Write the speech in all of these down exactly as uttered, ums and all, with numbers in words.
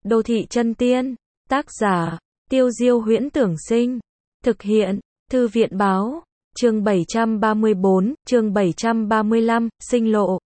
Đô thị chân tiên, tác giả, Tiêu Diêu Huyễn Tưởng Sinh, thực hiện, Thư viện Báo, chương bảy trăm ba mươi bốn, chương bảy trăm ba mươi lăm, sinh lộ.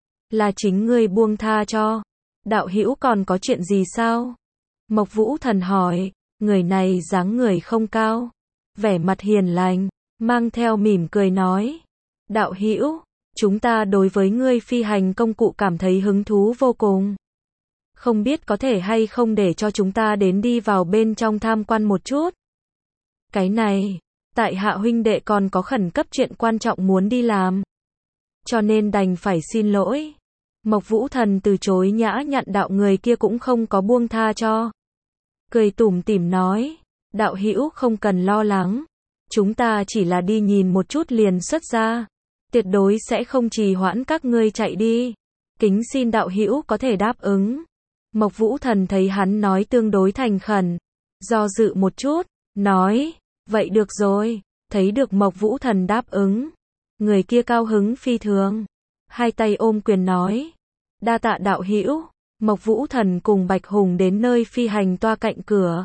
Là chính ngươi buông tha cho. Đạo hữu còn có chuyện gì sao? Mộc Vũ Thần hỏi, người này dáng người không cao, vẻ mặt hiền lành, mang theo mỉm cười nói. Đạo hữu, chúng ta đối với ngươi phi hành công cụ cảm thấy hứng thú vô cùng. Không biết có thể hay không để cho chúng ta đến đi vào bên trong tham quan một chút. Cái này, tại hạ huynh đệ còn có khẩn cấp chuyện quan trọng muốn đi làm. Cho nên đành phải xin lỗi. Mộc Vũ Thần từ chối nhã nhặn, đạo người kia cũng không có buông tha cho. Cười tủm tỉm nói, đạo hữu không cần lo lắng. Chúng ta chỉ là đi nhìn một chút liền xuất ra. Tuyệt đối sẽ không trì hoãn các ngươi chạy đi. Kính xin đạo hữu có thể đáp ứng. Mộc Vũ Thần thấy hắn nói tương đối thành khẩn, do dự một chút, nói, vậy được rồi. Thấy được Mộc Vũ Thần đáp ứng, người kia cao hứng phi thường, hai tay ôm quyền nói, đa tạ đạo hữu. Mộc Vũ Thần cùng Bạch Hùng đến nơi phi hành toa cạnh cửa,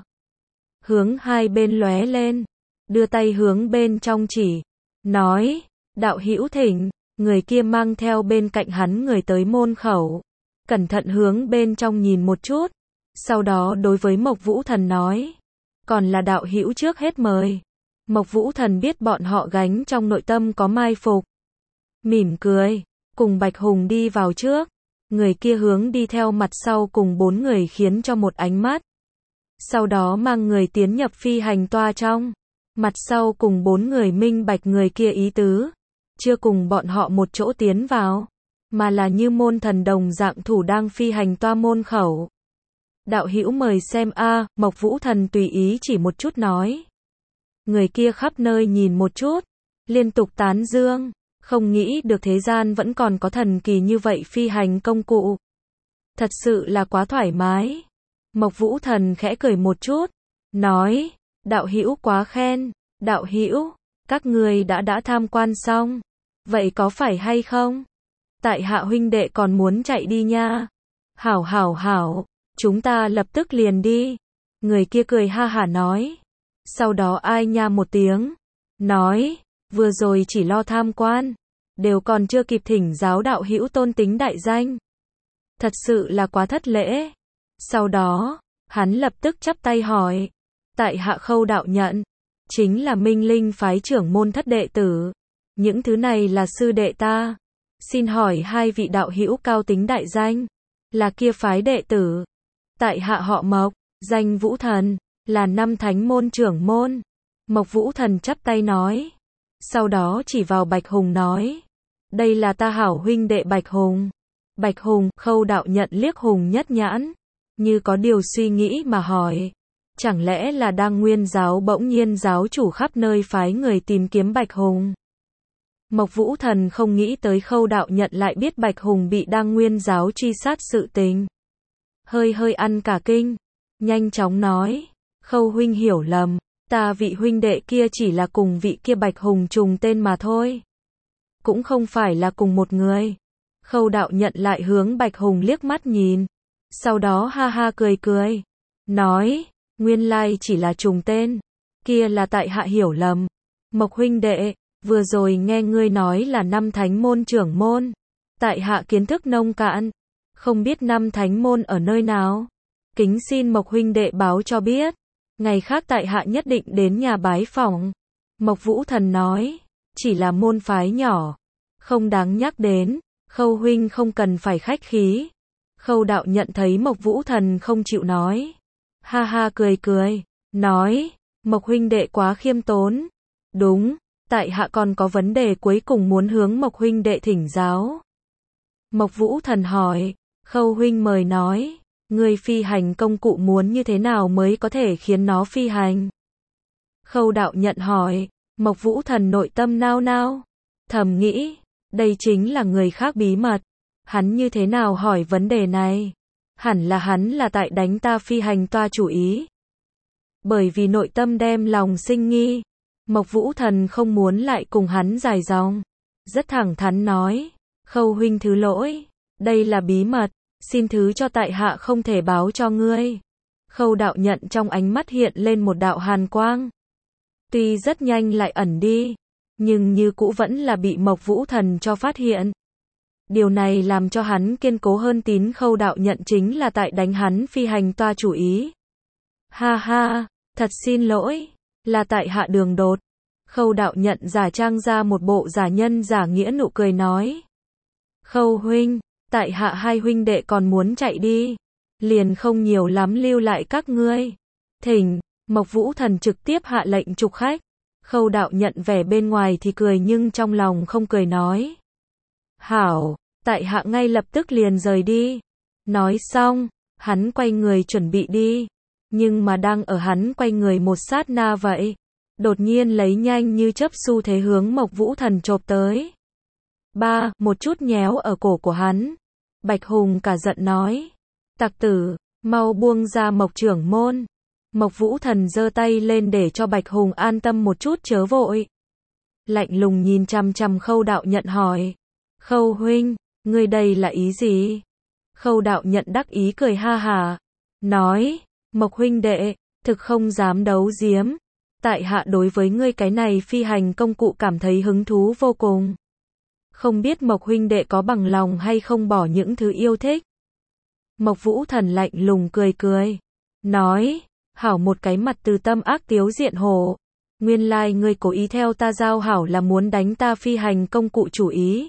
hướng hai bên lóe lên, đưa tay hướng bên trong chỉ, nói, đạo hữu thỉnh. Người kia mang theo bên cạnh hắn người tới môn khẩu, cẩn thận hướng bên trong nhìn một chút, sau đó đối với Mộc Vũ Thần nói, còn là đạo hữu trước hết mời. Mộc Vũ Thần biết bọn họ gánh trong nội tâm có mai phục, mỉm cười, cùng Bạch Hùng đi vào trước, người kia hướng đi theo mặt sau cùng bốn người khiến cho một ánh mắt, sau đó mang người tiến nhập phi hành toa trong, mặt sau cùng bốn người minh bạch người kia ý tứ, chưa cùng bọn họ một chỗ tiến vào, mà là như môn thần đồng dạng thủ đang phi hành toa môn khẩu. Đạo hữu mời xem a. Mộc Vũ Thần tùy ý chỉ một chút nói. Người kia khắp nơi nhìn một chút, liên tục tán dương, không nghĩ được thế gian vẫn còn có thần kỳ như vậy phi hành công cụ. Thật sự là quá thoải mái. Mộc Vũ Thần khẽ cười một chút, nói, đạo hữu quá khen. Đạo hữu, các ngươi đã đã tham quan xong, vậy có phải hay không? Tại hạ huynh đệ còn muốn chạy đi nha. Hảo hảo hảo, chúng ta lập tức liền đi. Người kia cười ha hả nói. Sau đó ai nha một tiếng, nói, vừa rồi chỉ lo tham quan, đều còn chưa kịp thỉnh giáo đạo hữu tôn tính đại danh. Thật sự là quá thất lễ. Sau đó, hắn lập tức chắp tay hỏi, tại hạ Khâu đạo nhận, chính là Minh Linh phái trưởng môn thất đệ tử. Những thứ này là sư đệ ta. Xin hỏi hai vị đạo hữu cao tính đại danh, là kia phái đệ tử. Tại hạ họ Mộc, danh Vũ Thần, là năm thánh môn trưởng môn. Mộc Vũ Thần chắp tay nói. Sau đó chỉ vào Bạch Hùng nói, đây là ta hảo huynh đệ Bạch Hùng. Bạch Hùng, Khâu đạo nhận liếc Hùng nhất nhãn, như có điều suy nghĩ mà hỏi, chẳng lẽ là đang nguyên giáo bỗng nhiên giáo chủ khắp nơi phái người tìm kiếm Bạch Hùng. Mộc Vũ Thần không nghĩ tới Khâu đạo nhận lại biết Bạch Hùng bị đang nguyên giáo truy sát sự tình. Hơi hơi ăn cả kinh, nhanh chóng nói, Khâu huynh hiểu lầm, ta vị huynh đệ kia chỉ là cùng vị kia Bạch Hùng trùng tên mà thôi. Cũng không phải là cùng một người. Khâu đạo nhận lại hướng Bạch Hùng liếc mắt nhìn, sau đó ha ha cười cười, nói, nguyên lai chỉ là trùng tên, kia là tại hạ hiểu lầm. Mộc huynh đệ, vừa rồi nghe ngươi nói là năm thánh môn trưởng môn, tại hạ kiến thức nông cạn, không biết năm thánh môn ở nơi nào. Kính xin Mộc huynh đệ báo cho biết, ngày khác tại hạ nhất định đến nhà bái phỏng. Mộc Vũ Thần nói, chỉ là môn phái nhỏ, không đáng nhắc đến. Khâu huynh không cần phải khách khí. Khâu đạo nhận thấy Mộc Vũ Thần không chịu nói, ha ha cười cười, nói, Mộc huynh đệ quá khiêm tốn. Đúng, tại hạ còn có vấn đề cuối cùng muốn hướng Mộc huynh đệ thỉnh giáo. Mộc Vũ Thần hỏi, Khâu huynh mời nói, người phi hành công cụ muốn như thế nào mới có thể khiến nó phi hành? Khâu đạo nhận hỏi. Mộc Vũ Thần nội tâm nao nao, thầm nghĩ, đây chính là người khác bí mật, hắn như thế nào hỏi vấn đề này? Hẳn là hắn là tại đánh ta phi hành toa chủ ý. Bởi vì nội tâm đem lòng sinh nghi, Mộc Vũ Thần không muốn lại cùng hắn dài dòng, rất thẳng thắn nói, Khâu huynh thứ lỗi, đây là bí mật, xin thứ cho tại hạ không thể báo cho ngươi. Khâu Đạo Nhận trong ánh mắt hiện lên một đạo hàn quang. Tuy rất nhanh lại ẩn đi, nhưng như cũ vẫn là bị Mộc Vũ Thần cho phát hiện. Điều này làm cho hắn kiên cố hơn tín Khâu Đạo Nhận chính là tại đánh hắn phi hành toa chủ ý. Ha ha, thật xin lỗi, là tại hạ đường đột. Khâu Đạo Nhận giả trang ra một bộ giả nhân giả nghĩa nụ cười nói. Khâu huynh, tại hạ hai huynh đệ còn muốn chạy đi, liền không nhiều lắm lưu lại các ngươi. Thỉnh, Mộc Vũ Thần trực tiếp hạ lệnh trục khách. Khâu Đạo Nhận vẻ bên ngoài thì cười nhưng trong lòng không cười nói. Hảo, tại hạ ngay lập tức liền rời đi. Nói xong, hắn quay người chuẩn bị đi. Nhưng mà đang ở hắn quay người một sát na vậy, đột nhiên lấy nhanh như chớp xu thế hướng Mộc Vũ Thần chộp tới. Ba, một chút nhéo ở cổ của hắn. Bạch Hùng cả giận nói. Tặc tử, mau buông ra Mộc trưởng môn. Mộc Vũ Thần giơ tay lên để cho Bạch Hùng an tâm một chút chớ vội. Lạnh lùng nhìn chằm chằm Khâu Đạo Nhận hỏi. Khâu huynh, ngươi đây là ý gì? Khâu Đạo Nhận đắc ý cười ha hà. Nói, Mộc huynh đệ, thực không dám đấu giếm. Tại hạ đối với ngươi cái này phi hành công cụ cảm thấy hứng thú vô cùng. Không biết Mộc huynh đệ có bằng lòng hay không bỏ những thứ yêu thích. Mộc Vũ Thần lạnh lùng cười cười. Nói, hảo một cái mặt từ tâm ác tiếu diện hổ. Nguyên lai ngươi cố ý theo ta giao hảo là muốn đánh ta phi hành công cụ chủ ý.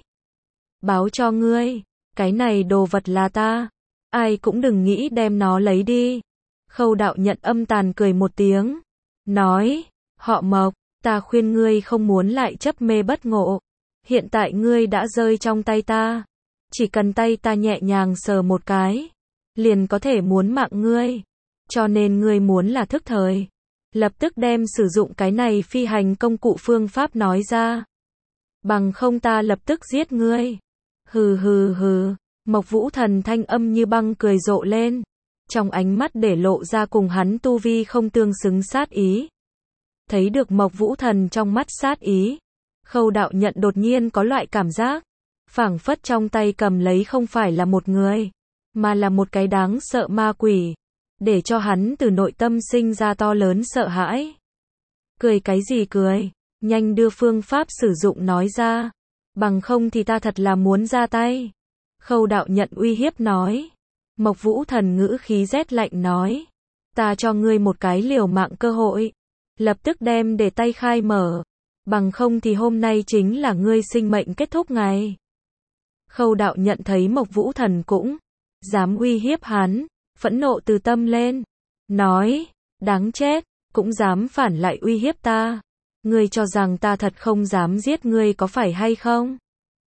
Báo cho ngươi, cái này đồ vật là ta. Ai cũng đừng nghĩ đem nó lấy đi. Khâu Đạo Nhận âm tàn cười một tiếng. Nói, họ Mộc, ta khuyên ngươi không muốn lại chấp mê bất ngộ. Hiện tại ngươi đã rơi trong tay ta. Chỉ cần tay ta nhẹ nhàng sờ một cái, liền có thể muốn mạng ngươi. Cho nên ngươi muốn là thức thời. Lập tức đem sử dụng cái này phi hành công cụ phương pháp nói ra. Bằng không ta lập tức giết ngươi. Hừ hừ hừ, Mộc Vũ Thần thanh âm như băng cười rộ lên. Trong ánh mắt để lộ ra cùng hắn tu vi không tương xứng sát ý. Thấy được Mộc Vũ Thần trong mắt sát ý, Khâu Đạo Nhận đột nhiên có loại cảm giác, phảng phất trong tay cầm lấy không phải là một người, mà là một cái đáng sợ ma quỷ, để cho hắn từ nội tâm sinh ra to lớn sợ hãi. Cười cái gì cười, nhanh đưa phương pháp sử dụng nói ra, bằng không thì ta thật là muốn ra tay. Khâu Đạo Nhận uy hiếp nói. Mộc Vũ Thần ngữ khí rét lạnh nói. Ta cho ngươi một cái liều mạng cơ hội. Lập tức đem để tay khai mở. Bằng không thì hôm nay chính là ngươi sinh mệnh kết thúc ngày. Khâu Đạo Nhận thấy Mộc Vũ Thần cũng dám uy hiếp hắn, phẫn nộ từ tâm lên. Nói, đáng chết, cũng dám phản lại uy hiếp ta. Ngươi cho rằng ta thật không dám giết ngươi có phải hay không?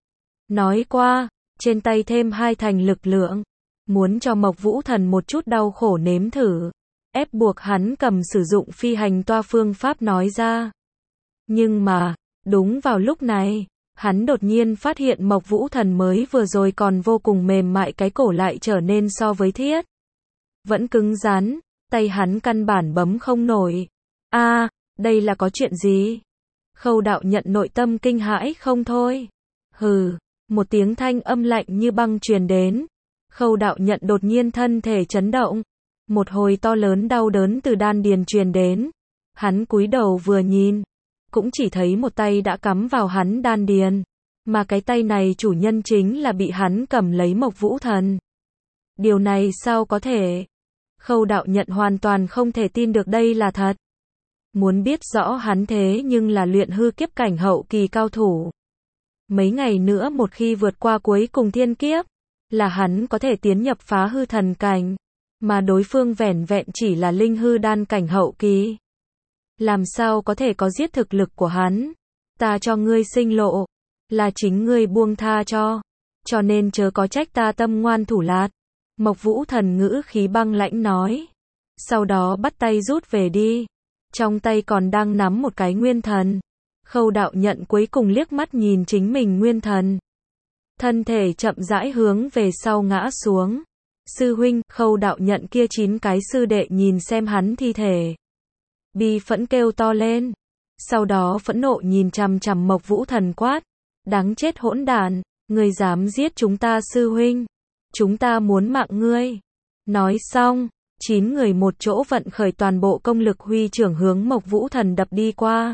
Nói qua, trên tay thêm hai thành lực lượng. Muốn cho Mộc Vũ Thần một chút đau khổ nếm thử. Ép buộc hắn cầm sử dụng phi hành toa phương pháp nói ra. Nhưng mà, đúng vào lúc này, hắn đột nhiên phát hiện Mộc Vũ Thần mới vừa rồi còn vô cùng mềm mại cái cổ lại trở nên so với thiết. Vẫn cứng rắn, tay hắn căn bản bấm không nổi. A, à, đây là có chuyện gì? Khâu Đạo Nhận nội tâm kinh hãi không thôi. Hừ, một tiếng thanh âm lạnh như băng truyền đến. Khâu Đạo Nhận đột nhiên thân thể chấn động. Một hồi to lớn đau đớn từ đan điền truyền đến. Hắn cúi đầu vừa nhìn, cũng chỉ thấy một tay đã cắm vào hắn đan điền. Mà cái tay này chủ nhân chính là bị hắn cầm lấy Mộc Vũ Thần. Điều này sao có thể? Khâu Đạo Nhận hoàn toàn không thể tin được đây là thật. Muốn biết rõ hắn thế nhưng là luyện hư kiếp cảnh hậu kỳ cao thủ. Mấy ngày nữa một khi vượt qua cuối cùng thiên kiếp, là hắn có thể tiến nhập phá hư thần cảnh, mà đối phương vẻn vẹn chỉ là linh hư đan cảnh hậu kỳ. Làm sao có thể có giết thực lực của hắn? Ta cho ngươi sinh lộ, là chính ngươi buông tha cho, cho nên chớ có trách ta tâm ngoan thủ lạt. Mộc Vũ Thần ngữ khí băng lãnh nói. Sau đó bắt tay rút về đi. Trong tay còn đang nắm một cái nguyên thần. Khâu Đạo Nhận cuối cùng liếc mắt nhìn chính mình nguyên thần. Thân thể chậm rãi hướng về sau ngã xuống. Sư huynh, Khâu Đạo Nhận kia chín cái sư đệ nhìn xem hắn thi thể. Bi phẫn kêu to lên. Sau đó phẫn nộ nhìn chằm chằm Mộc Vũ Thần quát. Đáng chết hỗn đản, ngươi dám giết chúng ta sư huynh. Chúng ta muốn mạng ngươi. Nói xong, Chín người một chỗ vận khởi toàn bộ công lực huy trưởng hướng Mộc Vũ Thần đập đi qua.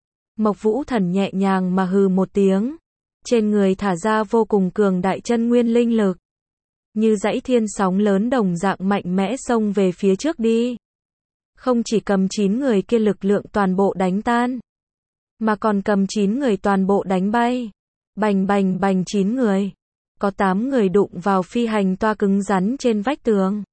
Mộc Vũ Thần nhẹ nhàng mà hừ một tiếng. Trên người thả ra vô cùng cường đại chân nguyên linh lực. Như dãy thiên sóng lớn đồng dạng mạnh mẽ xông về phía trước đi. Không chỉ cầm chín người kia lực lượng toàn bộ đánh tan. Mà còn cầm chín người toàn bộ đánh bay. Bành bành bành chín người. Có tám người đụng vào phi hành toa cứng rắn trên vách tường.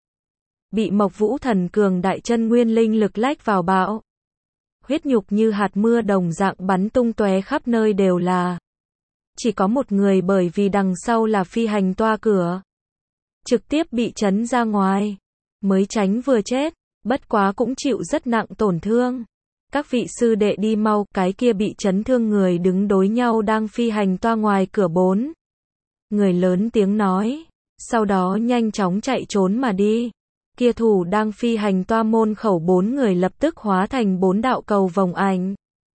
Bị Mộc Vũ Thần cường đại chân nguyên linh lực lách vào bạo. Huyết nhục như hạt mưa đồng dạng bắn tung tóe khắp nơi đều là. Chỉ có một người bởi vì đằng sau là phi hành toa cửa. Trực tiếp bị chấn ra ngoài. Mới tránh vừa chết. Bất quá cũng chịu rất nặng tổn thương. Các vị sư đệ đi mau, cái kia bị chấn thương người đứng đối nhau đang phi hành toa ngoài cửa bốn. Người lớn tiếng nói. Sau đó nhanh chóng chạy trốn mà đi. Kia thủ đang phi hành toa môn khẩu bốn người lập tức hóa thành bốn đạo cầu vòng ảnh.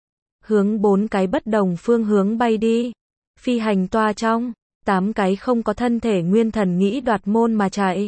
Hướng bốn cái bất đồng phương hướng bay đi. Phi hành toa trong, tám cái không có thân thể nguyên thần nghĩ đoạt môn mà chạy.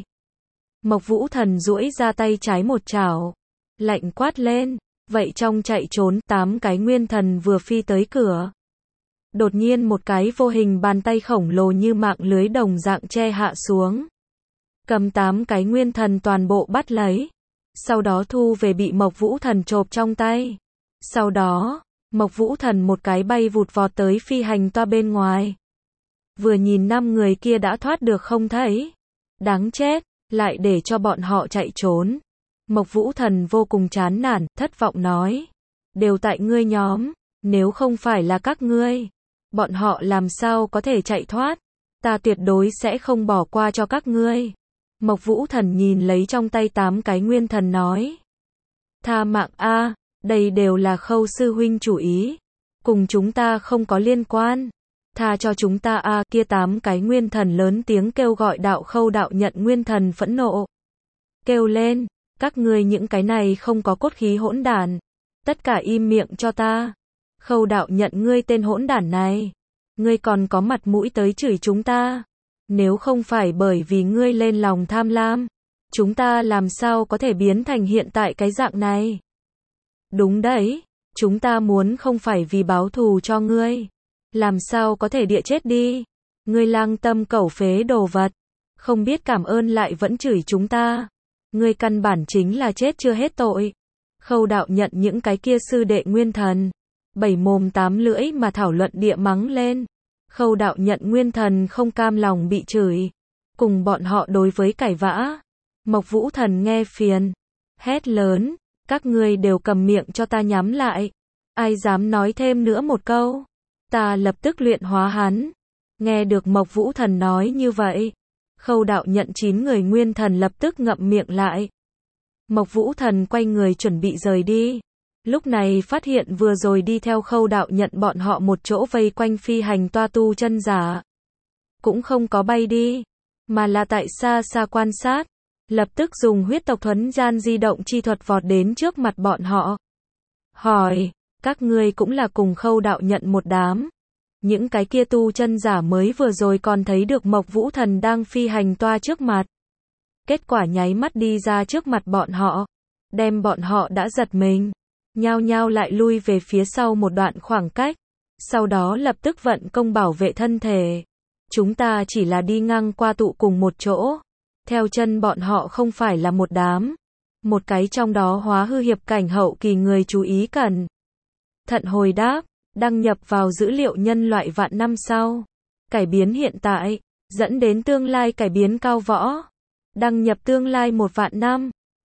Mộc Vũ Thần duỗi ra tay trái một chảo. Lạnh quát lên. Vậy trong chạy trốn, tám cái nguyên thần vừa phi tới cửa. Đột nhiên một cái vô hình bàn tay khổng lồ như mạng lưới đồng dạng che hạ xuống. Cầm tám cái nguyên thần toàn bộ bắt lấy. Sau đó thu về bị Mộc Vũ Thần chộp trong tay. Sau đó, Mộc Vũ Thần một cái bay vụt vọt tới phi hành toa bên ngoài. Vừa nhìn năm người kia đã thoát được không thấy. Đáng chết, lại để cho bọn họ chạy trốn. Mộc Vũ Thần vô cùng chán nản, thất vọng nói. Đều tại ngươi nhóm, nếu không phải là các ngươi, bọn họ làm sao có thể chạy thoát. Ta tuyệt đối sẽ không bỏ qua cho các ngươi. Mộc Vũ Thần nhìn lấy trong tay tám cái nguyên thần nói. Tha mạng a, đây đều là Khâu sư huynh chủ ý. Cùng chúng ta không có liên quan. Tha cho chúng ta a, kia tám cái nguyên thần lớn tiếng kêu gọi đạo Khâu đạo nhận nguyên thần phẫn nộ. Kêu lên, các ngươi những cái này không có cốt khí hỗn đản. Tất cả im miệng cho ta. Khâu đạo nhận ngươi tên hỗn đản này. Ngươi còn có mặt mũi tới chửi chúng ta. Nếu không phải bởi vì ngươi lên lòng tham lam, chúng ta làm sao có thể biến thành hiện tại cái dạng này. Đúng đấy, chúng ta muốn không phải vì báo thù cho ngươi. Làm sao có thể địa chết đi. Ngươi lang tâm cẩu phế đồ vật. Không biết cảm ơn lại vẫn chửi chúng ta. Ngươi căn bản chính là chết chưa hết tội. Khâu đạo nhận những cái kia sư đệ nguyên thần. Bảy mồm tám lưỡi mà thảo luận địa mắng lên. Khâu đạo nhận nguyên thần không cam lòng bị chửi. Cùng bọn họ đối với cãi vã. Mộc Vũ Thần nghe phiền. Hét lớn. Các ngươi đều cầm miệng cho ta nhắm lại. Ai dám nói thêm nữa một câu. Ta lập tức luyện hóa hắn. Nghe được Mộc Vũ Thần nói như vậy. Khâu đạo nhận chín người nguyên thần lập tức ngậm miệng lại. Mộc Vũ Thần quay người chuẩn bị rời đi. Lúc này phát hiện vừa rồi đi theo Khâu đạo nhận bọn họ một chỗ vây quanh phi hành toa tu chân giả. Cũng không có bay đi. Mà là tại xa xa quan sát. Lập tức dùng huyết tộc thuấn gian di động chi thuật vọt đến trước mặt bọn họ. Hỏi, các ngươi cũng là cùng Khâu đạo nhận một đám. Những cái kia tu chân giả mới vừa rồi còn thấy được Mộc Vũ Thần đang phi hành toa trước mặt. Kết quả nháy mắt đi ra trước mặt bọn họ. Đem bọn họ đã giật mình. Nhao nhao lại lui về phía sau một đoạn khoảng cách. Sau đó lập tức vận công bảo vệ thân thể. Chúng ta chỉ là đi ngang qua tụ cùng một chỗ. Theo chân bọn họ không phải là một đám. Một cái trong đó hóa hư hiệp cảnh hậu kỳ người chú ý cần. Thận hồi đáp. Đăng nhập vào dữ liệu nhân loại vạn năm sau. Cải biến hiện tại. Dẫn đến tương lai cải biến cao võ. Đăng nhập tương lai một vạn năm.